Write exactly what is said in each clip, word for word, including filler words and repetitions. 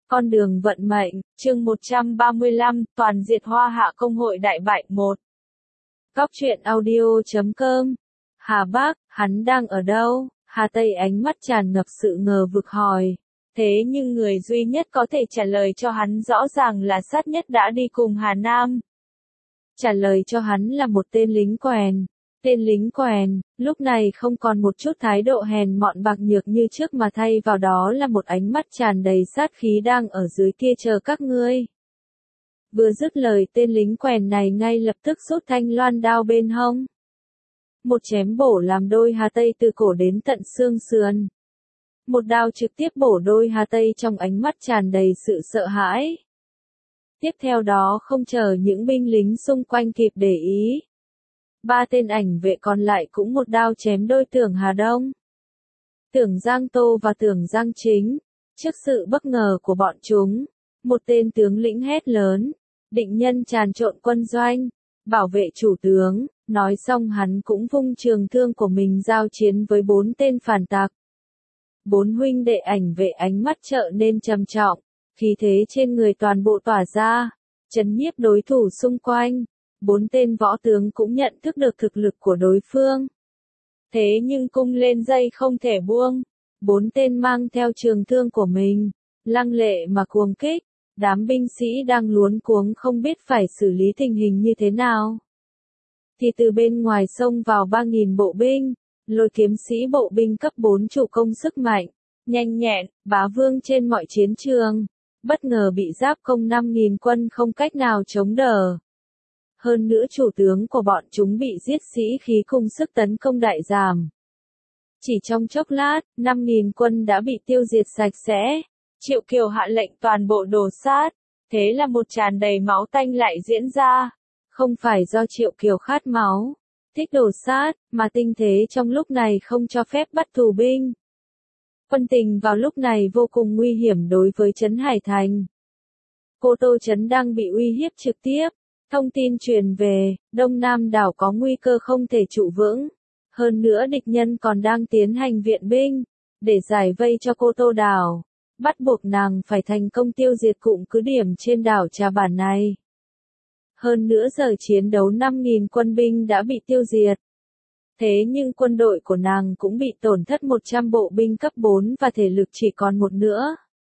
Con đường vận mệnh, chương một trăm ba mươi lăm, toàn diệt Hoa Hạ công hội đại bại một. Góc truyện audio chấm com. Hà Bác, hắn đang ở đâu? Hà Tây ánh mắt tràn ngập sự ngờ vực hỏi. Thế nhưng người duy nhất có thể trả lời cho hắn rõ ràng là Sát Nhất đã đi cùng Hà Nam. Trả lời cho hắn là một tên lính quèn. Tên lính quèn, lúc này không còn một chút thái độ hèn mọn bạc nhược như trước mà thay vào đó là một ánh mắt tràn đầy sát khí đang ở dưới kia chờ các ngươi. Vừa dứt lời tên lính quèn này ngay lập tức rút thanh loan đao bên hông. Một chém bổ làm đôi Hà Tây từ cổ đến tận xương sườn. Một đao trực tiếp bổ đôi Hà Tây trong ánh mắt tràn đầy sự sợ hãi. Tiếp theo đó không chờ những binh lính xung quanh kịp để ý. Ba tên ảnh vệ còn lại cũng một đao chém đôi Tưởng Hà Đông, Tưởng Giang Tô và Tưởng Giang Chính. Trước sự bất ngờ của bọn chúng, một tên tướng lĩnh hét lớn, định nhân tràn trộn quân doanh, bảo vệ chủ tướng, nói xong hắn cũng vung trường thương của mình giao chiến với bốn tên phản tặc. Bốn huynh đệ ảnh vệ ánh mắt trở nên trầm trọng, khí thế trên người toàn bộ tỏa ra, trấn nhiếp đối thủ xung quanh. Bốn tên võ tướng cũng nhận thức được thực lực của đối phương. Thế nhưng cung lên dây không thể buông. Bốn tên mang theo trường thương của mình, lăng lệ mà cuồng kích. Đám binh sĩ đang luống cuống không biết phải xử lý tình hình như thế nào. Thì từ bên ngoài xông vào ba nghìn bộ binh, lôi kiếm sĩ bộ binh cấp bốn chủ công sức mạnh, nhanh nhẹn, bá vương trên mọi chiến trường. Bất ngờ bị giáp công năm nghìn quân không cách nào chống đỡ. Hơn nữa chủ tướng của bọn chúng bị giết sĩ khí cùng sức tấn công đại giảm. Chỉ trong chốc lát, năm nghìn quân đã bị tiêu diệt sạch sẽ. Triệu Kiều hạ lệnh toàn bộ đổ sát. Thế là một tràn đầy máu tanh lại diễn ra. Không phải do Triệu Kiều khát máu, thích đổ sát, mà tinh thế trong lúc này không cho phép bắt tù binh. Quân tình vào lúc này vô cùng nguy hiểm đối với Trấn Hải Thành. Cô Tô Trấn đang bị uy hiếp trực tiếp. Thông tin truyền về, Đông Nam đảo có nguy cơ không thể trụ vững. Hơn nữa địch nhân còn đang tiến hành viện binh, để giải vây cho Cô Tô đảo. Bắt buộc nàng phải thành công tiêu diệt cụm cứ điểm trên đảo Trà Bản này. Hơn nữa giờ chiến đấu năm nghìn quân binh đã bị tiêu diệt. Thế nhưng quân đội của nàng cũng bị tổn thất một trăm bộ binh cấp bốn và thể lực chỉ còn một nữa.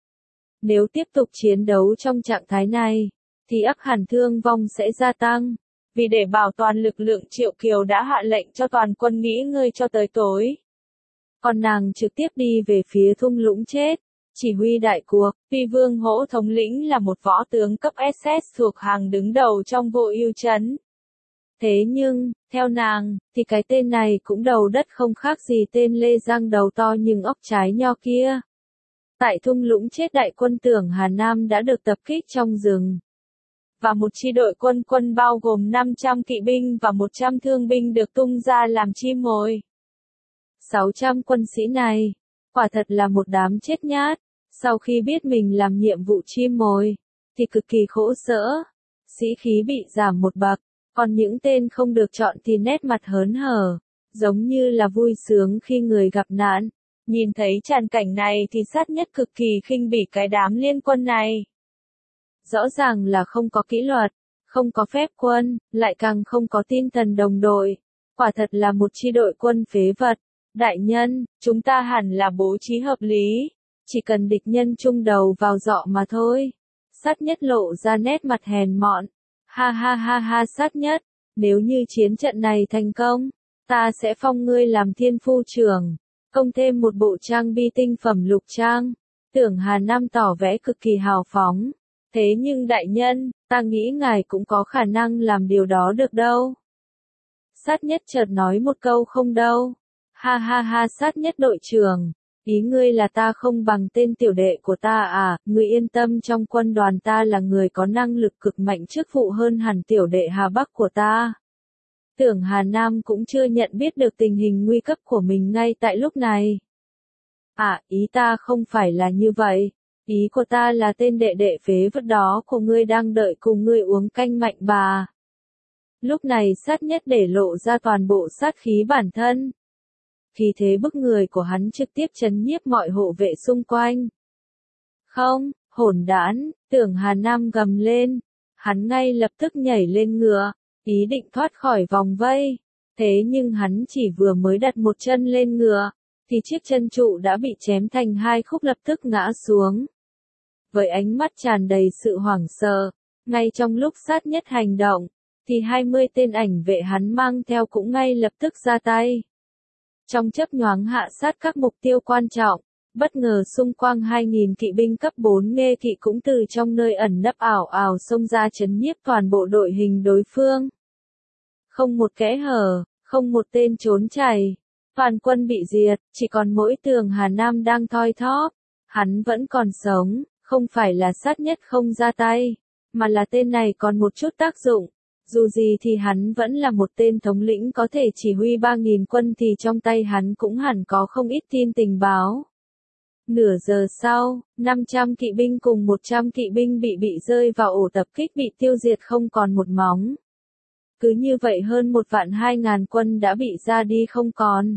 Nếu tiếp tục chiến đấu trong trạng thái này, thì ắt hẳn thương vong sẽ gia tăng. Vì để bảo toàn lực lượng Triệu Kiều đã hạ lệnh cho toàn quân nghỉ ngơi cho tới tối. Còn nàng trực tiếp đi về phía thung lũng chết, chỉ huy đại cuộc. Tuy Vương Hỗ thống lĩnh là một võ tướng cấp ét ét thuộc hàng đứng đầu trong Vô Ưu Trấn. Thế nhưng, theo nàng, thì cái tên này cũng đầu đất không khác gì tên Lê Giang đầu to nhưng óc trái nho kia. Tại thung lũng chết đại quân Tưởng Hà Nam đã được tập kích trong rừng. Và một chi đội quân quân bao gồm năm trăm kỵ binh và một trăm thương binh được tung ra làm chim mồi. sáu trăm quân sĩ này, quả thật là một đám chết nhát. Sau khi biết mình làm nhiệm vụ chim mồi, thì cực kỳ khổ sở. Sĩ khí bị giảm một bậc, còn những tên không được chọn thì nét mặt hớn hở, giống như là vui sướng khi người gặp nạn. Nhìn thấy tràn cảnh này thì Sát Nhất cực kỳ khinh bỉ cái đám liên quân này. Rõ ràng là không có kỷ luật, không có phép quân, lại càng không có tinh thần đồng đội. Quả thật là một chi đội quân phế vật. Đại nhân, chúng ta hẳn là bố trí hợp lý. Chỉ cần địch nhân chung đầu vào dọ mà thôi. Sát Nhất lộ ra nét mặt hèn mọn. Ha ha ha ha Sát Nhất, nếu như chiến trận này thành công, ta sẽ phong ngươi làm thiên phu trưởng. Công thêm một bộ trang bi tinh phẩm lục trang. Tưởng Hà Nam tỏ vẻ cực kỳ hào phóng. Thế nhưng đại nhân, ta nghĩ ngài cũng có khả năng làm điều đó được đâu. Sát Nhất chợt nói một câu không đâu. Ha ha ha Sát Nhất đội trưởng, ý ngươi là ta không bằng tên tiểu đệ của ta à, ngươi yên tâm trong quân đoàn ta là người có năng lực cực mạnh chức vụ hơn hẳn tiểu đệ Hà Bắc của ta. Tưởng Hà Nam cũng chưa nhận biết được tình hình nguy cấp của mình ngay tại lúc này. À, ý ta không phải là như vậy. Ý của ta là tên đệ đệ phế vật đó của ngươi đang đợi cùng ngươi uống canh mạnh bà. Lúc này Sát Nhất để lộ ra toàn bộ sát khí bản thân. Khí thế bức người của hắn trực tiếp trấn nhiếp mọi hộ vệ xung quanh. Không, Hỗn đản, Tưởng Hà Nam gầm lên. Hắn ngay lập tức nhảy lên ngựa, ý định thoát khỏi vòng vây. Thế nhưng hắn chỉ vừa mới đặt một chân lên ngựa, thì chiếc chân trụ đã bị chém thành hai khúc lập tức ngã xuống. Với ánh mắt tràn đầy sự hoảng sợ, ngay trong lúc sát nhất hành động, thì hai mươi tên ảnh vệ hắn mang theo cũng ngay lập tức ra tay. Trong chớp nhoáng hạ sát các mục tiêu quan trọng, bất ngờ xung quanh hai nghìn kỵ binh cấp bốn nghe kỵ cũng từ trong nơi ẩn nấp ảo ảo xông ra trấn nhiếp toàn bộ đội hình đối phương. Không một kẽ hở, không một tên trốn chạy, toàn quân bị diệt, chỉ còn mỗi Tưởng Hà Nam đang thoi thóp. Hắn vẫn còn sống, không phải là sát nhất không ra tay, mà là tên này còn một chút tác dụng. Dù gì thì hắn vẫn là một tên thống lĩnh có thể chỉ huy ba nghìn quân thì trong tay hắn cũng hẳn có không ít tin tình báo. Nửa giờ sau, năm trăm kỵ binh cùng một trăm kỵ binh bị bị rơi vào ổ tập kích bị tiêu diệt không còn một móng. Cứ như vậy hơn một vạn hai ngàn quân đã bị ra đi không còn.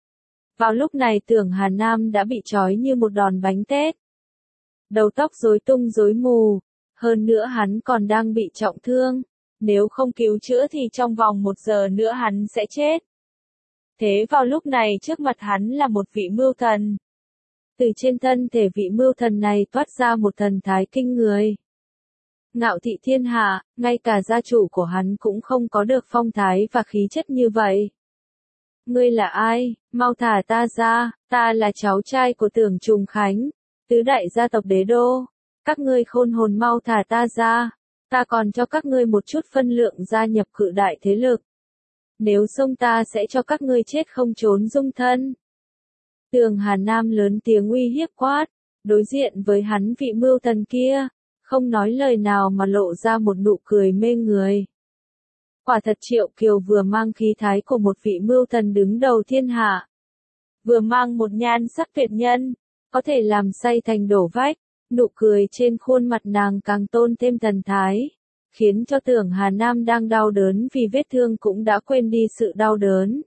Vào lúc này Tưởng Hà Nam đã bị trói như một đòn bánh tét. Đầu tóc rối tung rối mù, hơn nữa hắn còn đang bị trọng thương. Nếu không cứu chữa thì trong vòng một giờ nữa hắn sẽ chết. Thế vào lúc này trước mặt hắn là một vị mưu thần. Từ trên thân thể vị mưu thần này toát ra một thần thái kinh người. Ngạo thị thiên hạ, ngay cả gia chủ của hắn cũng không có được phong thái và khí chất như vậy. Ngươi là ai? Mau thả ta ra, ta là cháu trai của Tưởng Trùng Khánh, tứ đại gia tộc đế đô. Các ngươi khôn hồn mau thả ta ra, ta còn cho các ngươi một chút phân lượng gia nhập cự đại thế lực. Nếu xông ta sẽ cho các ngươi chết không trốn dung thân. Tưởng Hà Nam lớn tiếng uy hiếp quát, đối diện với hắn vị mưu thần kia, không nói lời nào mà lộ ra một nụ cười mê người. Quả thật Triệu Kiều vừa mang khí thái của một vị mưu thần đứng đầu thiên hạ, vừa mang một nhan sắc tuyệt nhân, có thể làm say thành đổ vách, nụ cười trên khuôn mặt nàng càng tôn thêm thần thái, khiến cho Tưởng Hà Nam đang đau đớn vì vết thương cũng đã quên đi sự đau đớn.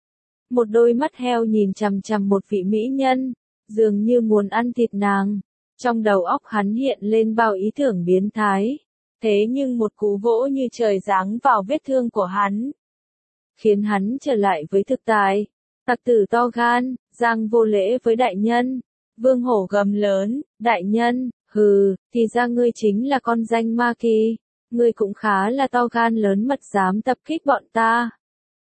Một đôi mắt heo nhìn chằm chằm một vị mỹ nhân, dường như muốn ăn thịt nàng. Trong đầu óc hắn hiện lên bao ý tưởng biến thái. Thế nhưng một cú vỗ như trời giáng vào vết thương của hắn, khiến hắn trở lại với thực tại. Tặc tử to gan, giang vô lễ với đại nhân. Vương Hổ gầm lớn, đại nhân, hừ, thì ra ngươi chính là con danh ma kỳ. Ngươi cũng khá là to gan lớn mật dám tập kích bọn ta.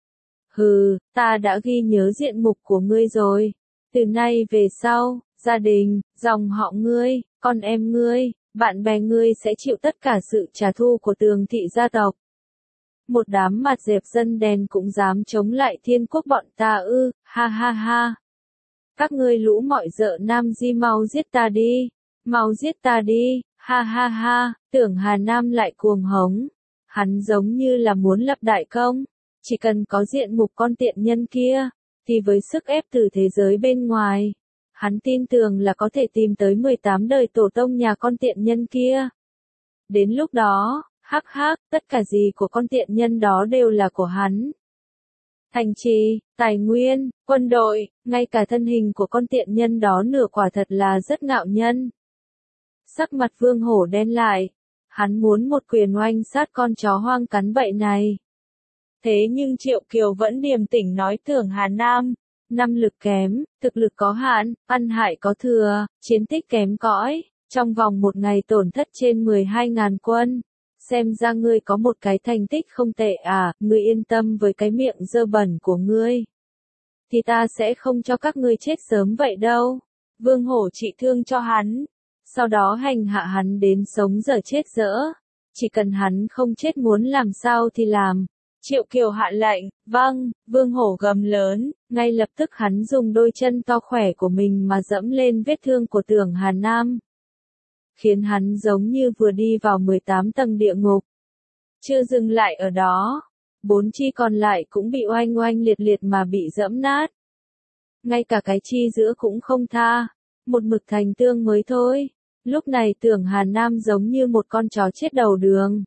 Hừ, ta đã ghi nhớ diện mục của ngươi rồi. Từ nay về sau, gia đình, dòng họ ngươi, con em ngươi, bạn bè ngươi sẽ chịu tất cả sự trả thù của Tường thị gia tộc. Một đám mặt dẹp dân đen cũng dám chống lại thiên quốc bọn ta ư, ha ha ha. Các ngươi lũ mọi dợ nam di mau giết ta đi, mau giết ta đi, ha ha ha. Tưởng Hà Nam lại cuồng hống. Hắn giống như là muốn lập đại công. Chỉ cần có diện mục con tiện nhân kia, thì với sức ép từ thế giới bên ngoài, hắn tin tưởng là có thể tìm tới mười tám đời tổ tông nhà con tiện nhân kia. Đến lúc đó, hắc hắc, tất cả gì của con tiện nhân đó đều là của hắn. Thành trì, tài nguyên, quân đội, ngay cả thân hình của con tiện nhân đó nửa quả thật là rất ngạo nhân. Sắc mặt Vương Hổ đen lại, hắn muốn một quyền oanh sát con chó hoang cắn bậy này. Thế nhưng Triệu Kiều vẫn điềm tĩnh nói Tưởng Hà Nam, năng lực kém, thực lực có hạn, ăn hại có thừa, chiến tích kém cỏi, trong vòng một ngày tổn thất trên mười hai ngàn quân. Xem ra ngươi có một cái thành tích không tệ à, ngươi yên tâm với cái miệng dơ bẩn của ngươi. Thì ta sẽ không cho các ngươi chết sớm vậy đâu. Vương Hổ trị thương cho hắn, sau đó hành hạ hắn đến sống dở chết dở. Chỉ cần hắn không chết muốn làm sao thì làm. Triệu Kiều hạ lệnh, vâng, Vương Hổ gầm lớn, ngay lập tức hắn dùng đôi chân to khỏe của mình mà dẫm lên vết thương của Tưởng Hà Nam. Khiến hắn giống như vừa đi vào mười tám tầng địa ngục. Chưa dừng lại ở đó, bốn chi còn lại cũng bị oanh oanh liệt liệt mà bị dẫm nát. Ngay cả cái chi giữa cũng không tha, một mực thành tương mới thôi. Lúc này Tưởng Hà Nam giống như một con chó chết đầu đường.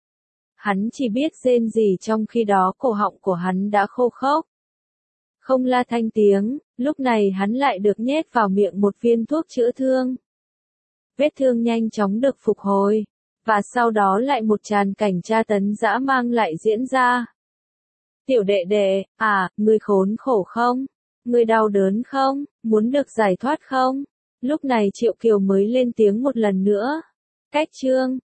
Hắn chỉ biết rên rỉ trong khi đó cổ họng của hắn đã khô khốc. Không la thanh tiếng, lúc này hắn lại được nhét vào miệng một viên thuốc chữa thương. vết thương nhanh chóng được phục hồi. Và sau đó lại một tràn cảnh tra tấn dã man lại diễn ra. Tiểu đệ đệ, à, ngươi khốn khổ không? Ngươi đau đớn không? Muốn được giải thoát không? Lúc này Triệu Kiều mới lên tiếng một lần nữa. Cách chương